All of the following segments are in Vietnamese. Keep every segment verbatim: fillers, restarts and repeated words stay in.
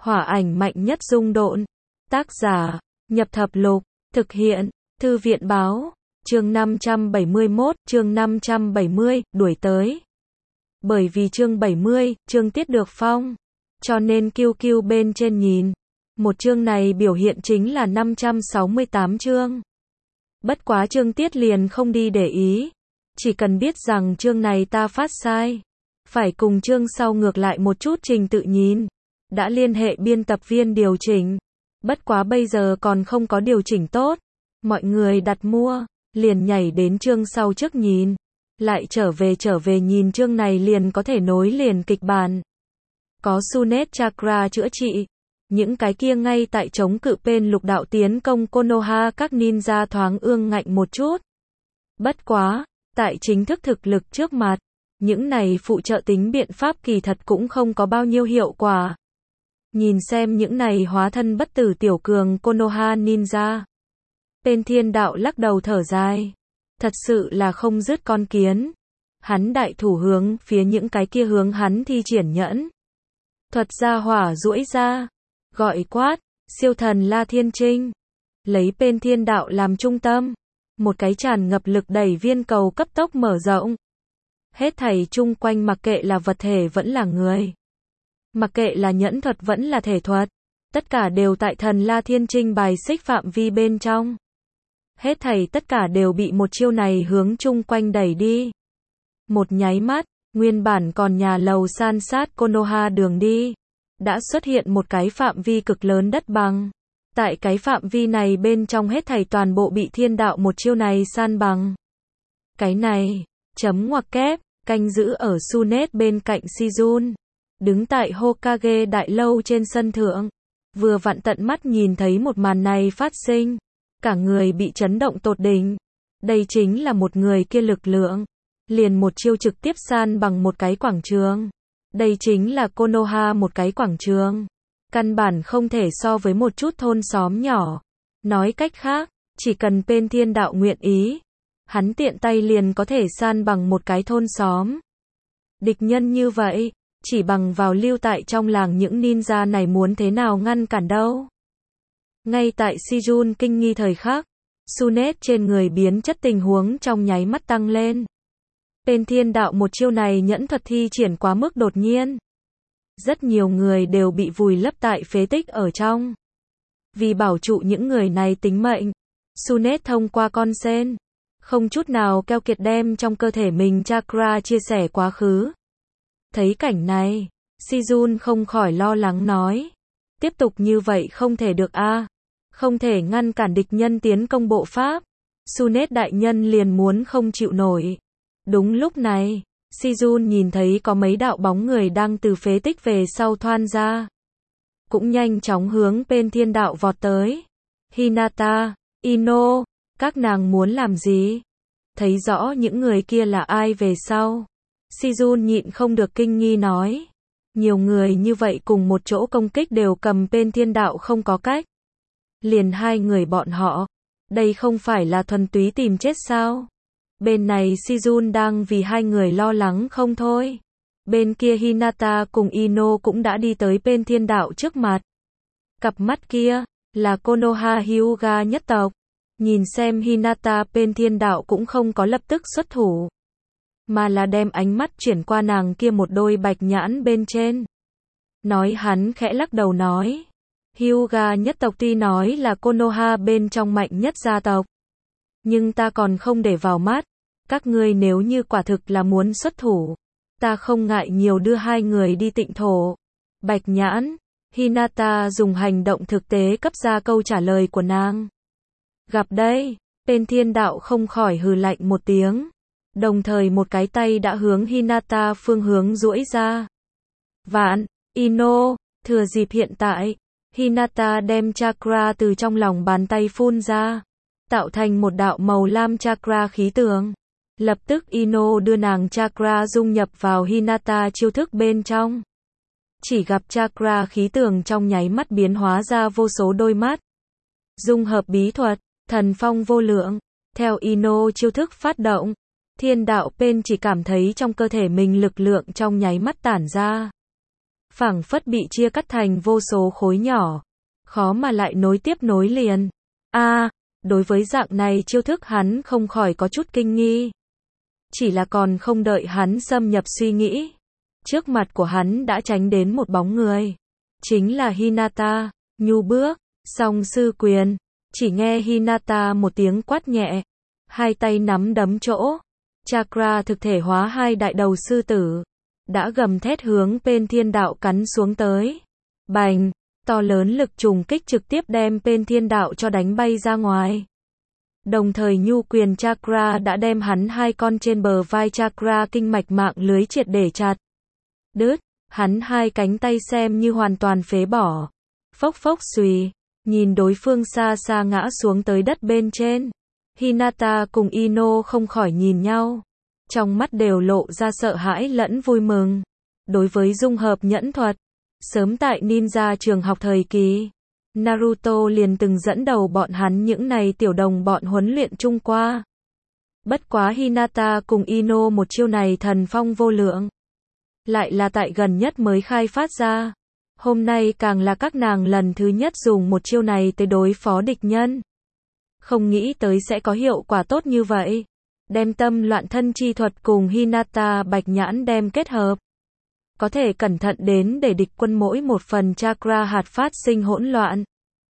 Hỏa ảnh mạnh nhất dung độn. Tác giả, Nhập Thập Lục. Thực hiện, Thư viện báo. Chương năm trăm bảy mươi mốt, chương năm trăm bảy mươi, đuổi tới. Bởi vì chương bảy mươi, chương tiết được phong. Cho nên kiu kiu bên trên nhìn. Một chương này biểu hiện chính là năm trăm sáu mươi tám chương. Bất quá chương tiết liền không đi để ý. Chỉ cần biết rằng chương này ta phát sai. Phải cùng chương sau ngược lại một chút trình tự nhìn. Đã liên hệ biên tập viên điều chỉnh. Bất quá bây giờ còn không có điều chỉnh tốt. Mọi người đặt mua, liền nhảy đến chương sau trước nhìn. Lại trở về trở về nhìn chương này liền có thể nối liền kịch bản. Có Sunet Chakra chữa trị. Những cái kia ngay tại chống cự bên lục đạo tiến công Konoha các ninja thoáng ương ngạnh một chút. Bất quá, tại chính thức thực lực trước mặt, những này phụ trợ tính biện pháp kỳ thật cũng không có bao nhiêu hiệu quả. Nhìn xem những này hóa thân bất tử tiểu cường Konoha ninja. Bên thiên đạo lắc đầu thở dài. Thật sự là không dứt con kiến. Hắn đại thủ hướng phía những cái kia hướng hắn thi triển nhẫn. Thuật ra hỏa duỗi ra. Gọi quát, siêu thần La Thiên Trinh. Lấy bên thiên đạo làm trung tâm. Một cái tràn ngập lực đẩy viên cầu cấp tốc mở rộng. Hết thảy chung quanh mặc kệ là vật thể vẫn là người. Mặc kệ là nhẫn thuật vẫn là thể thuật. Tất cả đều tại thần La Thiên Trinh bài xích phạm vi bên trong. Hết thảy tất cả đều bị một chiêu này hướng chung quanh đẩy đi. Một nháy mắt, nguyên bản còn nhà lầu san sát Konoha đường đi. Đã xuất hiện một cái phạm vi cực lớn đất bằng. Tại cái phạm vi này bên trong hết thảy toàn bộ bị thiên đạo một chiêu này san bằng. Cái này, chấm ngoặc kép, canh giữ ở Sunet bên cạnh Shizun. Đứng tại Hokage đại lâu trên sân thượng. Vừa vặn tận mắt nhìn thấy một màn này phát sinh. Cả người bị chấn động tột đỉnh. Đây chính là một người kia lực lượng. Liền một chiêu trực tiếp san bằng một cái quảng trường. Đây chính là Konoha một cái quảng trường. Căn bản không thể so với một chút thôn xóm nhỏ. Nói cách khác, chỉ cần bên thiên đạo nguyện ý. Hắn tiện tay liền có thể san bằng một cái thôn xóm. Địch nhân như vậy, chỉ bằng vào lưu tại trong làng những ninja này muốn thế nào ngăn cản đâu. Ngay tại Shizun kinh nghi thời khắc, Sunet trên người biến chất tình huống trong nháy mắt tăng lên. Bên thiên đạo một chiêu này nhẫn thuật thi triển quá mức đột nhiên. Rất nhiều người đều bị vùi lấp tại phế tích ở trong. Vì bảo trụ những người này tính mệnh, Sunet thông qua con sen, không chút nào keo kiệt đem trong cơ thể mình chakra chia sẻ quá khứ. Thấy cảnh này, Shizun không khỏi lo lắng nói. Tiếp tục như vậy không thể được a, à? Không thể ngăn cản địch nhân tiến công bộ pháp. Sunet đại nhân liền muốn không chịu nổi. Đúng lúc này, Shizun nhìn thấy có mấy đạo bóng người đang từ phế tích về sau thoan ra. Cũng nhanh chóng hướng bên thiên đạo vọt tới. Hinata, Ino, các nàng muốn làm gì? Thấy rõ những người kia là ai về sau. Shizun nhịn không được kinh nghi nói. Nhiều người như vậy cùng một chỗ công kích đều cầm bên thiên đạo không có cách. Liền hai người bọn họ. Đây không phải là thuần túy tìm chết sao? Bên này Shizun đang vì hai người lo lắng không thôi. Bên kia Hinata cùng Ino cũng đã đi tới bên thiên đạo trước mặt. Cặp mắt kia, là Konoha Hyuga nhất tộc. Nhìn xem Hinata bên thiên đạo cũng không có lập tức xuất thủ. Mà là đem ánh mắt chuyển qua nàng kia một đôi bạch nhãn bên trên. Nói hắn khẽ lắc đầu nói. Hyuga nhất tộc tuy nói là Konoha bên trong mạnh nhất gia tộc. Nhưng ta còn không để vào mắt. Các ngươi nếu như quả thực là muốn xuất thủ. Ta không ngại nhiều đưa hai người đi tịnh thổ. Bạch nhãn. Hinata dùng hành động thực tế cấp ra câu trả lời của nàng. Gặp đây. Bên thiên đạo không khỏi hừ lạnh một tiếng. Đồng thời một cái tay đã hướng Hinata phương hướng duỗi ra. Vạn, Ino, thừa dịp hiện tại, Hinata đem chakra từ trong lòng bàn tay phun ra, tạo thành một đạo màu lam chakra khí tường. Lập tức Ino đưa nàng chakra dung nhập vào Hinata chiêu thức bên trong. Chỉ gặp chakra khí tường trong nháy mắt biến hóa ra vô số đôi mắt. Dung hợp bí thuật, thần phong vô lượng, theo Ino chiêu thức phát động. Thiên đạo bên chỉ cảm thấy trong cơ thể mình lực lượng trong nháy mắt tản ra. phảng phất bị chia cắt thành vô số khối nhỏ, khó mà lại nối tiếp nối liền. A, à, đối với dạng này chiêu thức hắn không khỏi có chút kinh nghi. Chỉ là còn không đợi hắn xâm nhập suy nghĩ, trước mặt của hắn đã tránh đến một bóng người. Chính là Hinata, nhu bước, song sư quyền. Chỉ nghe Hinata một tiếng quát nhẹ, hai tay nắm đấm chỗ, chakra thực thể hóa hai đại đầu sư tử, đã gầm thét hướng bên thiên đạo cắn xuống tới. Bành, to lớn lực trùng kích trực tiếp đem bên thiên đạo cho đánh bay ra ngoài. Đồng thời nhu quyền chakra đã đem hắn hai con trên bờ vai chakra kinh mạch mạng lưới triệt để chặt đứt, hắn hai cánh tay xem như hoàn toàn phế bỏ. Phốc phốc xùy, nhìn đối phương xa xa ngã xuống tới đất bên trên. Hinata cùng Ino không khỏi nhìn nhau, trong mắt đều lộ ra sợ hãi lẫn vui mừng. Đối với dung hợp nhẫn thuật, sớm tại ninja trường học thời kỳ, Naruto liền từng dẫn đầu bọn hắn những này tiểu đồng bọn huấn luyện chung qua. Bất quá Hinata cùng Ino một chiêu này thần phong vô lượng, lại là tại gần nhất mới khai phát ra. Hôm nay càng là các nàng lần thứ nhất dùng một chiêu này tới đối phó địch nhân. Không nghĩ tới sẽ có hiệu quả tốt như vậy. Đem tâm loạn thân chi thuật cùng Hinata bạch nhãn đem kết hợp, có thể cẩn thận đến để địch quân mỗi một phần chakra hạt phát sinh hỗn loạn.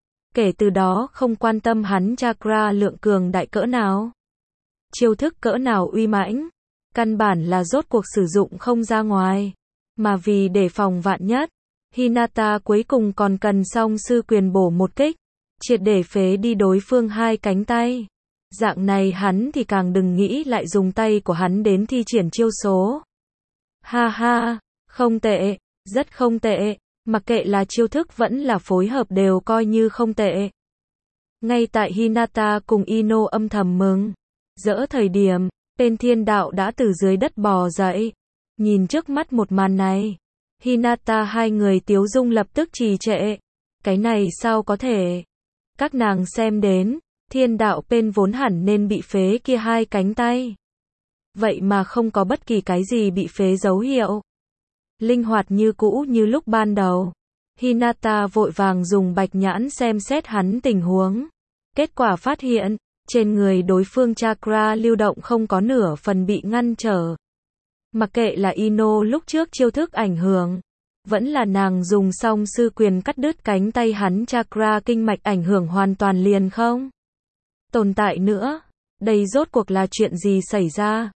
Kể từ đó không quan tâm hắn chakra lượng cường đại cỡ nào, chiêu thức cỡ nào uy mãnh, căn bản là rốt cuộc sử dụng không ra ngoài. Mà vì để phòng vạn nhất, Hinata cuối cùng còn cần song sư quyền bổ một kích, triệt để phế đi đối phương hai cánh tay. Dạng này hắn thì càng đừng nghĩ lại dùng tay của hắn đến thi triển chiêu số. Ha ha, không tệ, rất không tệ, mặc kệ là chiêu thức vẫn là phối hợp đều coi như không tệ. Ngay tại Hinata cùng Ino âm thầm mừng rỡ thời điểm, bên thiên đạo đã từ dưới đất bò dậy. Nhìn trước mắt một màn này, Hinata hai người tiếu dung lập tức trì trệ. Cái này sao có thể? Các nàng xem đến, thiên đạo bên vốn hẳn nên bị phế kia hai cánh tay, vậy mà không có bất kỳ cái gì bị phế dấu hiệu. Linh hoạt như cũ như lúc ban đầu. Hinata vội vàng dùng bạch nhãn xem xét hắn tình huống. Kết quả phát hiện, trên người đối phương chakra lưu động không có nửa phần bị ngăn trở. Mặc kệ là Ino lúc trước chiêu thức ảnh hưởng, vẫn là nàng dùng song sư quyền cắt đứt cánh tay hắn chakra kinh mạch ảnh hưởng hoàn toàn liền không tồn tại nữa. Đây rốt cuộc là chuyện gì xảy ra?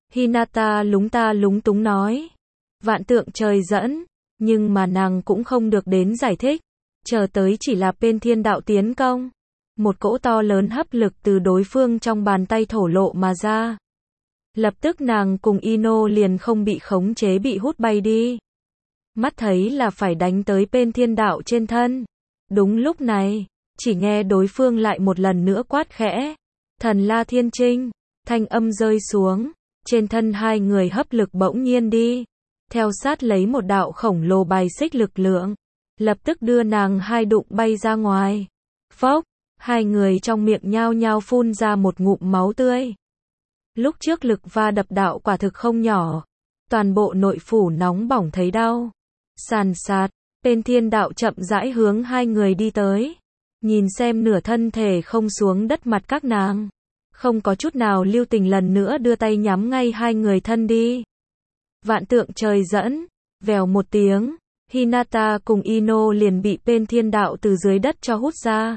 Hinata lúng ta lúng túng nói. Vạn tượng trời dẫn, nhưng mà nàng cũng không được đến giải thích. Chờ tới chỉ là bên thiên đạo tiến công. Một cỗ to lớn hấp lực từ đối phương trong bàn tay thổ lộ mà ra. Lập tức nàng cùng Ino liền không bị khống chế bị hút bay đi. Mắt thấy là phải đánh tới bên thiên đạo trên thân. Đúng lúc này, chỉ nghe đối phương lại một lần nữa quát khẽ. Thần La Thiên Trinh, thanh âm rơi xuống. Trên thân hai người hấp lực bỗng nhiên đi. Theo sát lấy một đạo khổng lồ bài xích lực lượng. Lập tức đưa nàng hai đụng bay ra ngoài. Phốc, hai người trong miệng nhao nhao phun ra một ngụm máu tươi. Lúc trước lực va đập đạo quả thực không nhỏ. Toàn bộ nội phủ nóng bỏng thấy đau. Sàn sạt, bên thiên đạo chậm rãi hướng hai người đi tới. Nhìn xem nửa thân thể không xuống đất mặt các nàng. Không có chút nào lưu tình lần nữa đưa tay nhắm ngay hai người thân đi. Vạn tượng trời dẫn, vèo một tiếng, Hinata cùng Ino liền bị bên thiên đạo từ dưới đất cho hút ra.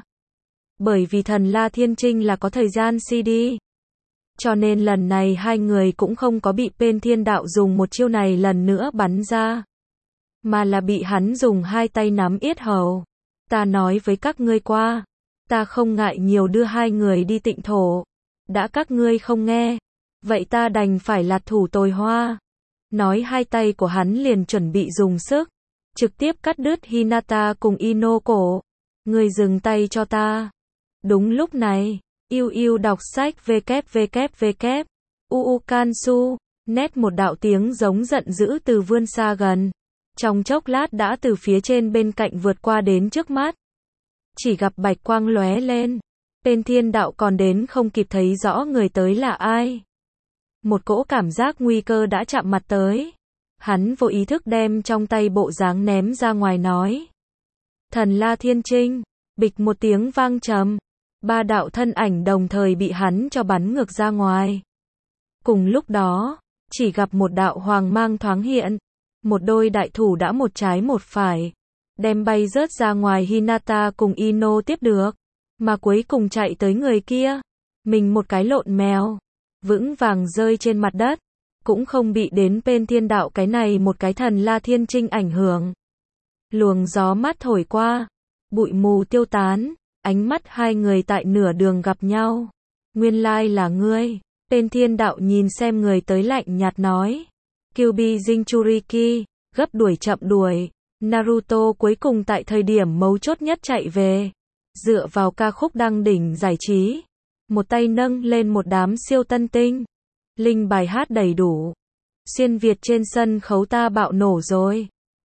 Bởi vì thần La Thiên Trinh là có thời gian xê đê. Cho nên lần này hai người cũng không có bị bên thiên đạo dùng một chiêu này lần nữa bắn ra. Mà là bị hắn dùng hai tay nắm yết hầu. Ta nói với các ngươi qua. Ta không ngại nhiều đưa hai người đi tịnh thổ. Đã các ngươi không nghe. Vậy ta đành phải lạt thủ tồi hoa. Nói hai tay của hắn liền chuẩn bị dùng sức. Trực tiếp cắt đứt Hinata cùng Ino cổ. Ngươi dừng tay cho ta. Đúng lúc này. Yêu yêu đọc sách www. Uu Kansu. Nét một đạo tiếng giống giận dữ từ vươn xa gần. Trong chốc lát đã từ phía trên bên cạnh vượt qua đến trước mắt. Chỉ gặp bạch quang lóe lên. Bên thiên đạo còn đến không kịp thấy rõ người tới là ai. Một cỗ cảm giác nguy cơ đã chạm mặt tới. Hắn vô ý thức đem trong tay bộ dáng ném ra ngoài nói. Thần La Thiên Trinh, bịch một tiếng vang trầm. Ba đạo thân ảnh đồng thời bị hắn cho bắn ngược ra ngoài. Cùng lúc đó, chỉ gặp một đạo hoàng mang thoáng hiện. Một đôi đại thủ đã một trái một phải. Đem bay rớt ra ngoài Hinata cùng Ino tiếp được. Mà cuối cùng chạy tới người kia. Mình một cái lộn mèo. Vững vàng rơi trên mặt đất. Cũng không bị đến bên thiên đạo cái này một cái thần La Thiên Trinh ảnh hưởng. Luồng gió mát thổi qua. Bụi mù tiêu tán. Ánh mắt hai người tại nửa đường gặp nhau. Nguyên lai là ngươi. Tên thiên đạo nhìn xem người tới lạnh nhạt nói. Kyuubi Jinchuriki, gấp đuổi chậm đuổi. Naruto cuối cùng tại thời điểm mấu chốt nhất chạy về. Dựa vào ca khúc đăng đỉnh giải trí. Một tay nâng lên một đám siêu tân tinh. Linh bài hát đầy đủ. Xuyên Việt trên sân khấu ta bạo nổ rồi.